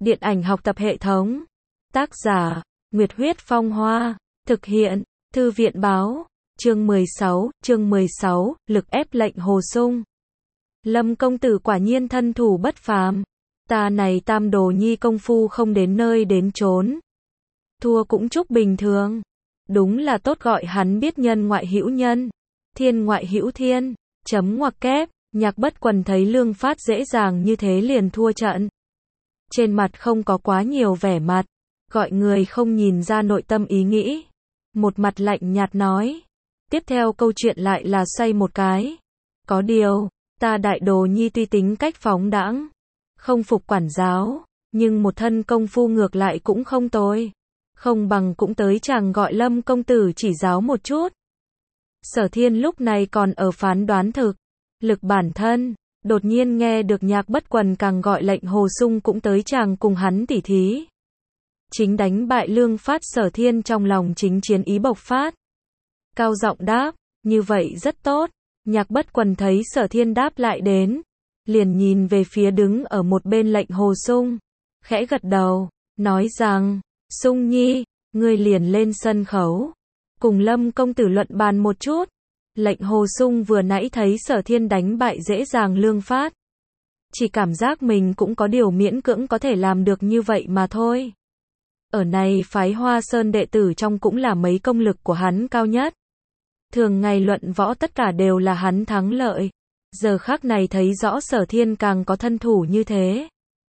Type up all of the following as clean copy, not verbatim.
Điện ảnh học tập hệ thống. Tác giả, Nguyệt Huyết Phong Hoa. Thực hiện, Thư viện Báo. Chương 16, lực ép lệnh Hồ Sung. Lâm công tử quả nhiên thân thủ bất phàm. Ta này tam đồ nhi công phu không đến nơi đến chốn. Thua cũng chúc bình thường. Đúng là tốt gọi hắn biết nhân ngoại hữu nhân, thiên ngoại hữu thiên. Chấm ngoặc kép, Nhạc Bất Quần thấy Lương Phát dễ dàng như thế liền thua trận. Trên mặt không có quá nhiều vẻ mặt, gọi người không nhìn ra nội tâm ý nghĩ. Một mặt lạnh nhạt nói. Tiếp theo câu chuyện lại là xoay một cái. Có điều, ta đại đồ nhi tuy tính cách phóng đãng, không phục quản giáo, nhưng một thân công phu ngược lại cũng không tồi. Không bằng cũng tới chàng gọi Lâm công tử chỉ giáo một chút. Sở Thiên lúc này còn ở phán đoán thực lực bản thân, đột nhiên nghe được Nhạc Bất Quần càng gọi lệnh Hồ Sung cũng tới chàng cùng hắn tỉ thí. Chính đánh bại Lương Phát, Sở Thiên trong lòng chính chiến ý bộc phát. Cao giọng đáp, như vậy rất tốt. Nhạc Bất Quần thấy Sở Thiên đáp lại đến, liền nhìn về phía đứng ở một bên lệnh Hồ Sung, khẽ gật đầu, nói rằng, Sung Nhi, ngươi liền lên sân khấu, cùng Lâm công tử luận bàn một chút. Lệnh Hồ Sung vừa nãy thấy Sở Thiên đánh bại dễ dàng Lương Phát, chỉ cảm giác mình cũng có điều miễn cưỡng có thể làm được như vậy mà thôi. Ở này phái Hoa Sơn đệ tử trong cũng là mấy công lực của hắn cao nhất. Thường ngày luận võ tất cả đều là hắn thắng lợi. Giờ khắc này thấy rõ Sở Thiên càng có thân thủ như thế.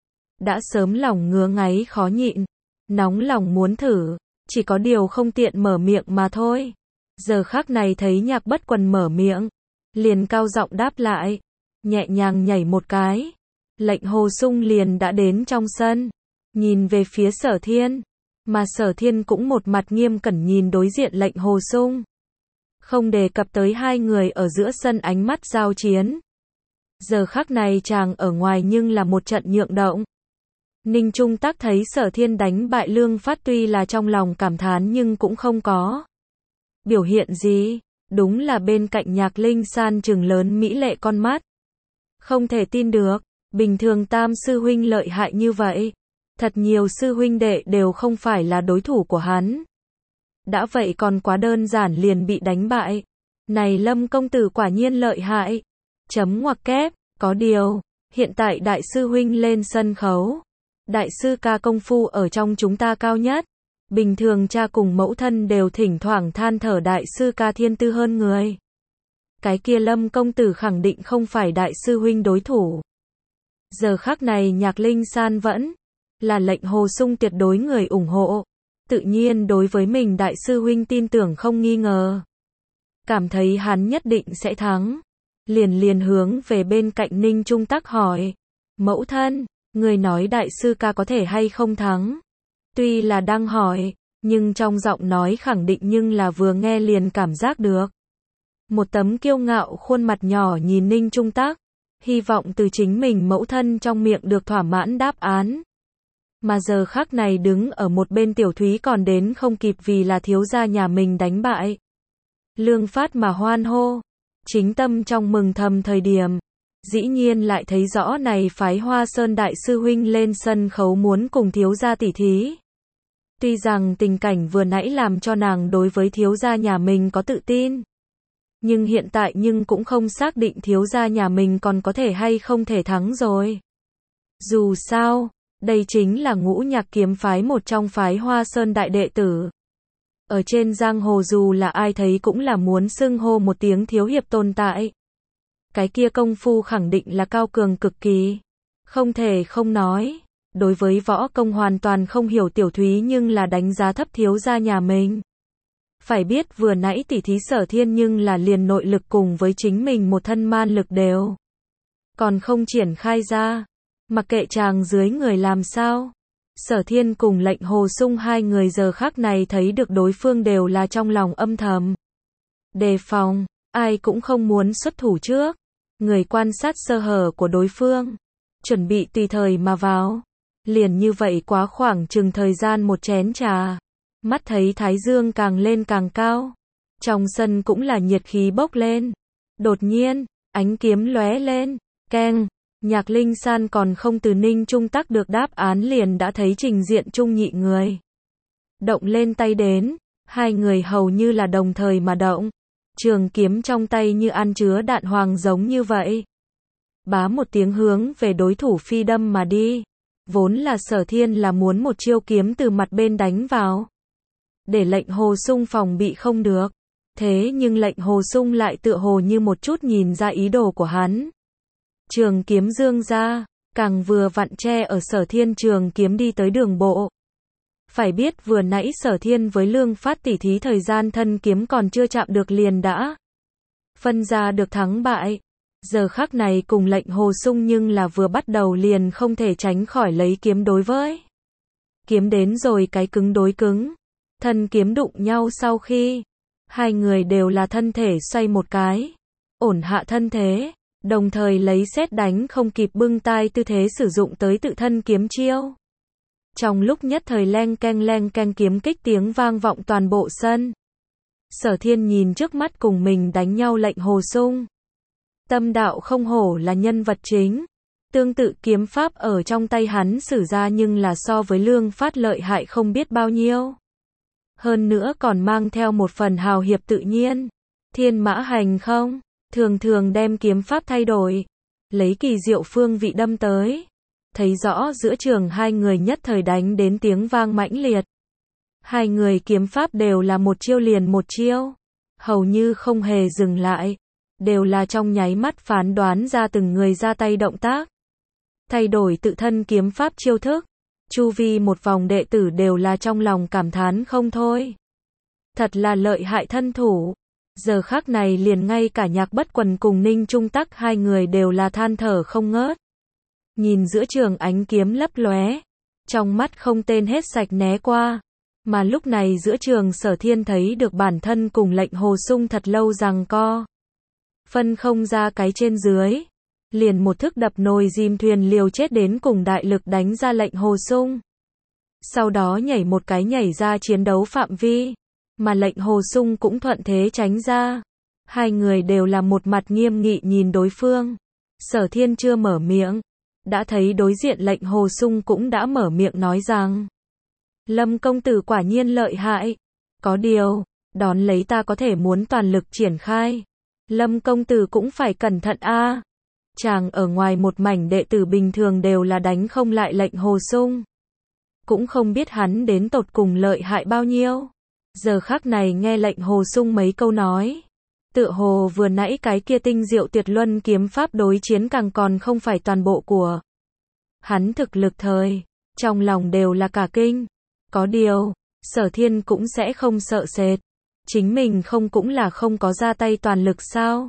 Đã sớm lòng ngứa ngáy khó nhịn. Nóng lòng muốn thử. Chỉ có điều không tiện mở miệng mà thôi. Giờ khắc này thấy Nhạc Bất Quần mở miệng. Liền cao giọng đáp lại. Nhẹ nhàng nhảy một cái. Lệnh Hồ Sung liền đã đến trong sân. Nhìn về phía Sở Thiên. Mà Sở Thiên cũng một mặt nghiêm cẩn nhìn đối diện lệnh Hồ Sung. Không đề cập tới hai người ở giữa sân ánh mắt giao chiến. Giờ khắc này chàng ở ngoài nhưng là một trận nhượng động. Ninh Trung Tắc thấy Sở Thiên đánh bại Lương Phát tuy là trong lòng cảm thán nhưng cũng không có biểu hiện gì. Đúng là bên cạnh Nhạc Linh San trừng lớn mỹ lệ con mắt. Không thể tin được, bình thường tam sư huynh lợi hại như vậy. Thật nhiều sư huynh đệ đều không phải là đối thủ của hắn. Đã vậy còn quá đơn giản liền bị đánh bại. Này Lâm công tử quả nhiên lợi hại. Chấm ngoặc kép, có điều, hiện tại đại sư huynh lên sân khấu. Đại sư ca công phu ở trong chúng ta cao nhất. Bình thường cha cùng mẫu thân đều thỉnh thoảng than thở đại sư ca thiên tư hơn người. Cái kia Lâm công tử khẳng định không phải đại sư huynh đối thủ. Giờ khắc này Nhạc Linh San vẫn là lệnh Hồ Sung tuyệt đối người ủng hộ. Tự nhiên đối với mình đại sư huynh tin tưởng không nghi ngờ. Cảm thấy hắn nhất định sẽ thắng. Liền hướng về bên cạnh Ninh Trung Tắc hỏi. Mẫu thân, người nói đại sư ca có thể hay không thắng? Tuy là đang hỏi, nhưng trong giọng nói khẳng định nhưng là vừa nghe liền cảm giác được. Một tấm kiêu ngạo khuôn mặt nhỏ nhìn Ninh Trung Tắc. Hy vọng từ chính mình mẫu thân trong miệng được thỏa mãn đáp án. Mà giờ khắc này đứng ở một bên Tiểu Thúy còn đến không kịp vì là thiếu gia nhà mình đánh bại Lương Phát mà hoan hô. Chính tâm trong mừng thầm thời điểm, dĩ nhiên lại thấy rõ này phái Hoa Sơn đại sư huynh lên sân khấu muốn cùng thiếu gia tỉ thí. Tuy rằng tình cảnh vừa nãy làm cho nàng đối với thiếu gia nhà mình có tự tin, nhưng hiện tại nhưng cũng không xác định thiếu gia nhà mình còn có thể hay không thể thắng rồi. Dù sao, đây chính là Ngũ Nhạc kiếm phái một trong phái Hoa Sơn đại đệ tử. Ở trên giang hồ dù là ai thấy cũng là muốn xưng hô một tiếng thiếu hiệp tồn tại. Cái kia công phu khẳng định là cao cường cực kỳ. Không thể không nói. Đối với võ công hoàn toàn không hiểu Tiểu Thúy nhưng là đánh giá thấp thiếu gia nhà mình. Phải biết vừa nãy tỉ thí Sở Thiên nhưng là liền nội lực cùng với chính mình một thân man lực đều còn không triển khai ra. Mặc kệ chàng dưới người làm sao. Sở Thiên cùng lệnh Hồ Sung hai người giờ khắc này thấy được đối phương đều là trong lòng âm thầm đề phòng, ai cũng không muốn xuất thủ trước. Người quan sát sơ hở của đối phương, chuẩn bị tùy thời mà vào. Liền như vậy quá khoảng chừng thời gian một chén trà. Mắt thấy thái dương càng lên càng cao. Trong sân cũng là nhiệt khí bốc lên. Đột nhiên, ánh kiếm lóe lên, keng. Nhạc Linh San còn không từ Ninh Trung Tắc được đáp án liền đã thấy trình diện Trung Nhị người động lên tay đến, hai người hầu như là đồng thời mà động, trường kiếm trong tay như ăn chứa đạn hoàng giống như vậy. Bá một tiếng hướng về đối thủ phi đâm mà đi, vốn là Sở Thiên là muốn một chiêu kiếm từ mặt bên đánh vào, để lệnh Hồ Sung phòng bị không được, thế nhưng lệnh Hồ Sung lại tựa hồ như một chút nhìn ra ý đồ của hắn. Trường kiếm dương ra, càng vừa vặn che ở Sở Thiên trường kiếm đi tới đường bộ. Phải biết vừa nãy Sở Thiên với Lương Phát tỉ thí thời gian thân kiếm còn chưa chạm được liền đã phân ra được thắng bại. Giờ khắc này cùng lệnh Hồ Sung nhưng là vừa bắt đầu liền không thể tránh khỏi lấy kiếm đối với. Kiếm đến rồi cái cứng đối cứng. Thân kiếm đụng nhau sau khi hai người đều là thân thể xoay một cái, ổn hạ thân thế, đồng thời lấy sét đánh không kịp bưng tai tư thế sử dụng tới tự thân kiếm chiêu. Trong lúc nhất thời leng keng kiếm kích tiếng vang vọng toàn bộ sân. Sở Thiên nhìn trước mắt cùng mình đánh nhau lệnh Hồ Sung. Tâm đạo không hổ là nhân vật chính. Tương tự kiếm pháp ở trong tay hắn sử ra nhưng là so với Lương Phát lợi hại không biết bao nhiêu. Hơn nữa còn mang theo một phần hào hiệp tự nhiên. Thiên mã hành không, thường thường đem kiếm pháp thay đổi, lấy kỳ diệu phương vị đâm tới. Thấy rõ giữa trường hai người nhất thời đánh đến tiếng vang mãnh liệt. Hai người kiếm pháp đều là một chiêu liền một chiêu, hầu như không hề dừng lại, đều là trong nháy mắt phán đoán ra từng người ra tay động tác, thay đổi tự thân kiếm pháp chiêu thức. Chu vi một vòng đệ tử đều là trong lòng cảm thán không thôi. Thật là lợi hại thân thủ. Giờ khắc này liền ngay cả Nhạc Bất Quần cùng Ninh Trung Tắc hai người đều là than thở không ngớt. Nhìn giữa trường ánh kiếm lấp lóe, trong mắt không tên hết sạch né qua. Mà lúc này giữa trường Sở Thiên thấy được bản thân cùng lệnh Hồ Sung thật lâu giằng co. Phân không ra cái trên dưới. Liền một thức đập nồi dìm thuyền liều chết đến cùng đại lực đánh ra lệnh Hồ Sung. Sau đó nhảy một cái nhảy ra chiến đấu phạm vi. Mà lệnh Hồ Sung cũng thuận thế tránh ra. Hai người đều là một mặt nghiêm nghị nhìn đối phương. Sở Thiên chưa mở miệng, đã thấy đối diện lệnh Hồ Sung cũng đã mở miệng nói rằng: Lâm công tử quả nhiên lợi hại. Có điều, đón lấy ta có thể muốn toàn lực triển khai. Lâm công tử cũng phải cẩn thận a. Chàng ở ngoài một mảnh đệ tử bình thường đều là đánh không lại lệnh Hồ Sung. Cũng không biết hắn đến tột cùng lợi hại bao nhiêu. Giờ khắc này nghe lệnh Hồ Sung mấy câu nói, tựa hồ vừa nãy cái kia tinh diệu tuyệt luân kiếm pháp đối chiến càng còn không phải toàn bộ của hắn thực lực thời, trong lòng đều là cả kinh. Có điều, Sở Thiên cũng sẽ không sợ sệt. Chính mình không cũng là không có ra tay toàn lực sao?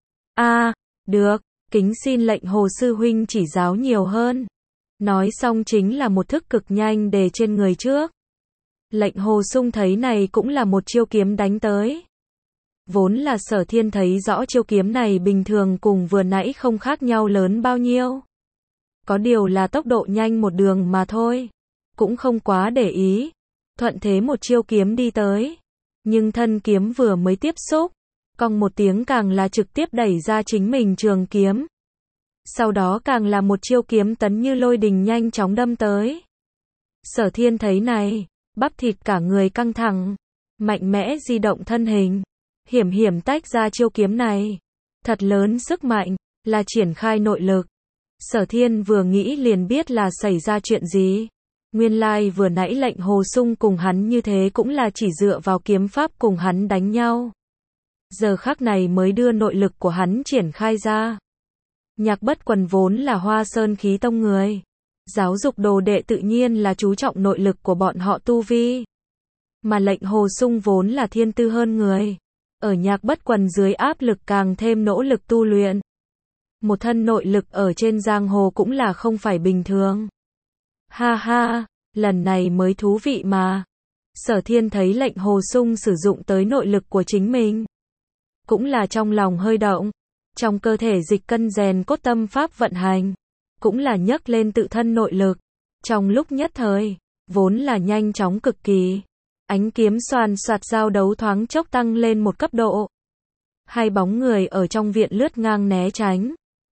Được, kính xin lệnh Hồ sư huynh chỉ giáo nhiều hơn. Nói xong chính là một thức cực nhanh để trên người trước. Lệnh Hồ Sung thấy này cũng là một chiêu kiếm đánh tới. Vốn là Sở Thiên thấy rõ chiêu kiếm này bình thường cùng vừa nãy không khác nhau lớn bao nhiêu. Có điều là tốc độ nhanh một đường mà thôi. Cũng không quá để ý. Thuận thế một chiêu kiếm đi tới. Nhưng thân kiếm vừa mới tiếp xúc, cong một tiếng càng là trực tiếp đẩy ra chính mình trường kiếm. Sau đó càng là một chiêu kiếm tấn như lôi đình nhanh chóng đâm tới. Sở Thiên thấy này, bắp thịt cả người căng thẳng, mạnh mẽ di động thân hình, hiểm hiểm tách ra chiêu kiếm này. Thật lớn sức mạnh, là triển khai nội lực. Sở Thiên vừa nghĩ liền biết là xảy ra chuyện gì. Nguyên lai vừa nãy lệnh Hồ Sung cùng hắn như thế cũng là chỉ dựa vào kiếm pháp cùng hắn đánh nhau. Giờ khắc này mới đưa nội lực của hắn triển khai ra. Nhạc Bất Quần vốn là Hoa Sơn khí tông người. Giáo dục đồ đệ tự nhiên là chú trọng nội lực của bọn họ tu vi. Mà lệnh Hồ Sung vốn là thiên tư hơn người. Ở Nhạc Bất Quần dưới áp lực càng thêm nỗ lực tu luyện. Một thân nội lực ở trên giang hồ cũng là không phải bình thường. Ha ha, lần này mới thú vị mà. Sở Thiên thấy lệnh Hồ Sung sử dụng tới nội lực của chính mình. Cũng là trong lòng hơi động. Trong cơ thể dịch cân rèn cốt tâm pháp vận hành. Cũng là nhấc lên tự thân nội lực. Trong lúc nhất thời, vốn là nhanh chóng cực kỳ. Ánh kiếm xoàn xoạt giao đấu thoáng chốc tăng lên một cấp độ. Hai bóng người ở trong viện lướt ngang né tránh.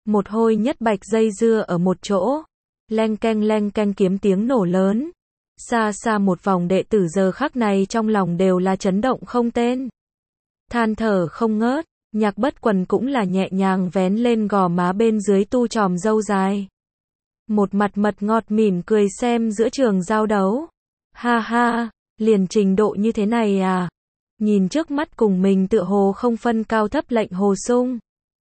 Một hồi nhất bạch dây dưa ở một chỗ. Leng keng kiếm tiếng nổ lớn. Xa xa một vòng đệ tử giờ khắc này trong lòng đều là chấn động không tên. Than thở không ngớt, Nhạc Bất Quần cũng là nhẹ nhàng vén lên gò má bên dưới tu chòm râu dài. Một mặt mật ngọt mỉm cười xem giữa trường giao đấu. Ha ha, liền trình độ như thế này à? Nhìn trước mắt cùng mình tựa hồ không phân cao thấp Lệnh Hồ Sung.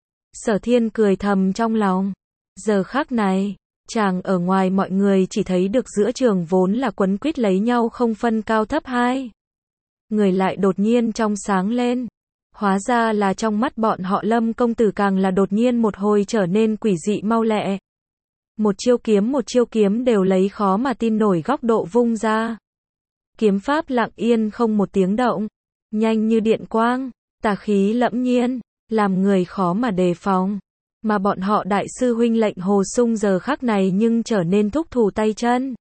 Sở Thiên cười thầm trong lòng. Giờ khắc này, chàng ở ngoài mọi người chỉ thấy được giữa trường vốn là quấn quýt lấy nhau không phân cao thấp hai. Người lại đột nhiên trong sáng lên. Hóa ra là trong mắt bọn họ Lâm công tử càng là đột nhiên một hồi trở nên quỷ dị mau lẹ. Một chiêu kiếm đều lấy khó mà tin nổi góc độ vung ra. Kiếm pháp lặng yên không một tiếng động, nhanh như điện quang, tà khí lẫm nhiên, làm người khó mà đề phòng. Mà bọn họ đại sư huynh Lệnh Hồ Sung giờ khắc này nhưng trở nên thúc thủ tay chân.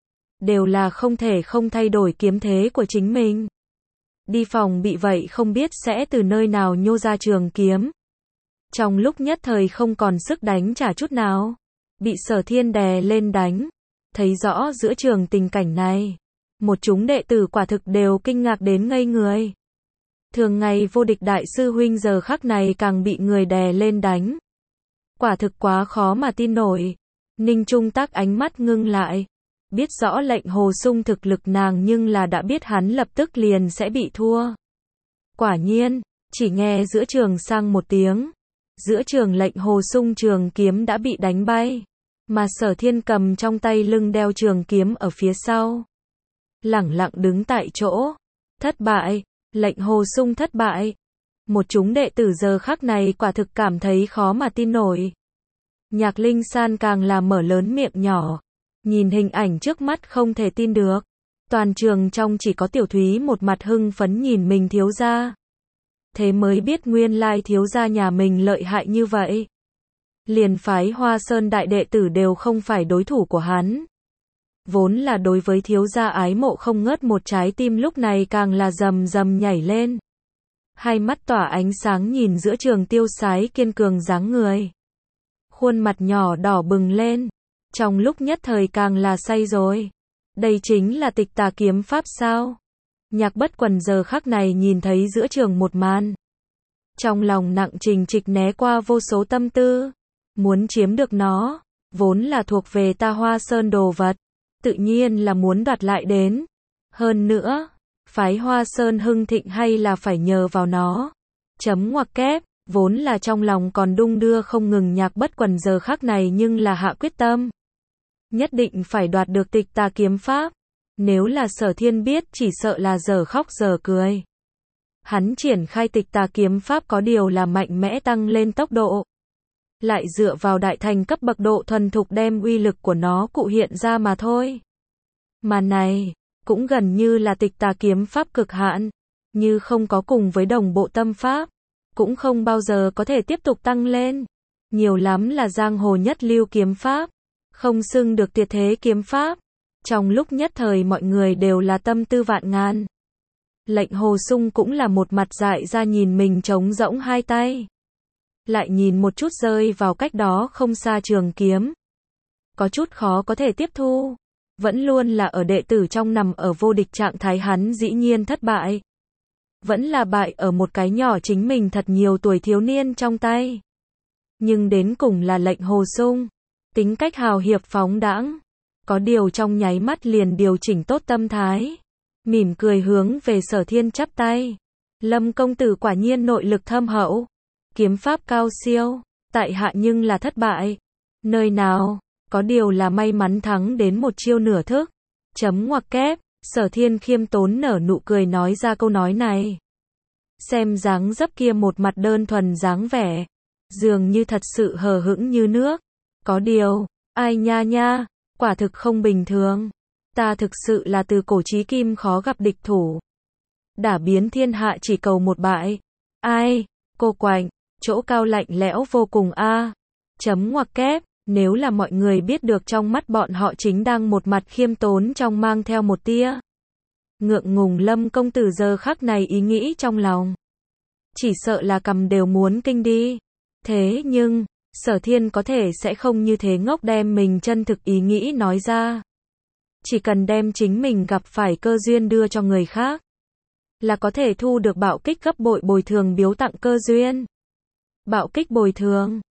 Đều là không thể không thay đổi kiếm thế của chính mình. Đi phòng bị vậy không biết sẽ từ nơi nào nhô ra trường kiếm. Trong lúc nhất thời không còn sức đánh trả chút nào. Bị Sở Thiên đè lên đánh. Thấy rõ giữa trường tình cảnh này. Một chúng đệ tử quả thực đều kinh ngạc đến ngây người. Thường ngày vô địch đại sư huynh giờ khắc này càng bị người đè lên đánh. Quả thực quá khó mà tin nổi. Ninh Trung Tác ánh mắt ngưng lại. Biết rõ Lệnh Hồ Sung thực lực nàng nhưng là đã biết hắn lập tức liền sẽ bị thua. Quả nhiên, chỉ nghe giữa trường sang một tiếng. Giữa trường Lệnh Hồ Sung trường kiếm đã bị đánh bay. Mà Sở Thiên cầm trong tay lưng đeo trường kiếm ở phía sau. Lẳng lặng đứng tại chỗ. Thất bại, Lệnh Hồ Sung thất bại. Một chúng đệ tử giờ khắc này quả thực cảm thấy khó mà tin nổi. Nhạc Linh San càng là mở lớn miệng nhỏ. Nhìn hình ảnh trước mắt không thể tin được. Toàn trường trong chỉ có Tiểu Thúy một mặt hưng phấn nhìn mình thiếu gia. Thế mới biết nguyên lai thiếu gia nhà mình lợi hại như vậy. Liền phái Hoa Sơn đại đệ tử đều không phải đối thủ của hắn. Vốn là đối với thiếu gia ái mộ không ngớt một trái tim lúc này càng là rầm rầm nhảy lên. Hai mắt tỏa ánh sáng nhìn giữa trường tiêu sái kiên cường dáng người. Khuôn mặt nhỏ đỏ bừng lên. Trong lúc nhất thời càng là say rồi. Đây chính là Tịch Tà kiếm pháp sao? Nhạc Bất Quần giờ khắc này nhìn thấy giữa trường một màn. Trong lòng nặng trình trịch né qua vô số tâm tư. Muốn chiếm được nó, vốn là thuộc về ta Hoa Sơn đồ vật. Tự nhiên là muốn đoạt lại đến. Hơn nữa, phái Hoa Sơn hưng thịnh hay là phải nhờ vào nó. Chấm ngoặc kép, vốn là trong lòng còn đung đưa không ngừng Nhạc Bất Quần giờ khắc này nhưng là hạ quyết tâm. Nhất định phải đoạt được Tịch Tà kiếm pháp. Nếu là Sở Thiên biết chỉ sợ là giờ khóc giờ cười. Hắn triển khai Tịch Tà kiếm pháp có điều là mạnh mẽ tăng lên tốc độ. Lại dựa vào đại thành cấp bậc độ thuần thục đem uy lực của nó cụ hiện ra mà thôi. Mà này, cũng gần như là Tịch Tà kiếm pháp cực hạn. Như không có cùng với đồng bộ tâm pháp. Cũng không bao giờ có thể tiếp tục tăng lên. Nhiều lắm là giang hồ nhất lưu kiếm pháp. Không xưng được tuyệt thế kiếm pháp. Trong lúc nhất thời mọi người đều là tâm tư vạn ngàn. Lệnh Hồ Sung cũng là một mặt dại ra nhìn mình trống rỗng hai tay. Lại nhìn một chút rơi vào cách đó không xa trường kiếm. Có chút khó có thể tiếp thu. Vẫn luôn là ở đệ tử trong nằm ở vô địch trạng thái hắn dĩ nhiên thất bại. Vẫn là bại ở một cái nhỏ chính mình thật nhiều tuổi thiếu niên trong tay. Nhưng đến cùng là Lệnh Hồ Sung. Tính cách hào hiệp phóng đãng. Có điều trong nháy mắt liền điều chỉnh tốt tâm thái. Mỉm cười hướng về Sở Thiên chắp tay. Lâm công tử quả nhiên nội lực thâm hậu. Kiếm pháp cao siêu. Tại hạ nhưng là thất bại. Nơi nào, có điều là may mắn thắng đến một chiêu nửa thức. Chấm ngoặc kép, Sở Thiên khiêm tốn nở nụ cười nói ra câu nói này. Xem dáng dấp kia một mặt đơn thuần dáng vẻ. Dường như thật sự hờ hững như nước. Có điều, ai nha nha, quả thực không bình thường. Ta thực sự là từ cổ chí kim khó gặp địch thủ. Đả biến thiên hạ chỉ cầu một bại. Ai, cô quạnh, chỗ cao lạnh lẽo vô cùng a. Chấm ngoặc kép, nếu là mọi người biết được trong mắt bọn họ chính đang một mặt khiêm tốn trong mang theo một tia ngượng ngùng Lâm công tử giờ khắc này ý nghĩ trong lòng. Chỉ sợ là cầm đều muốn kinh đi. Thế nhưng, Sở Thiên có thể sẽ không như thế ngốc đem mình chân thực ý nghĩ nói ra. Chỉ cần đem chính mình gặp phải cơ duyên đưa cho người khác, là có thể thu được bạo kích gấp bội bồi thường biếu tặng cơ duyên. Bạo kích bồi thường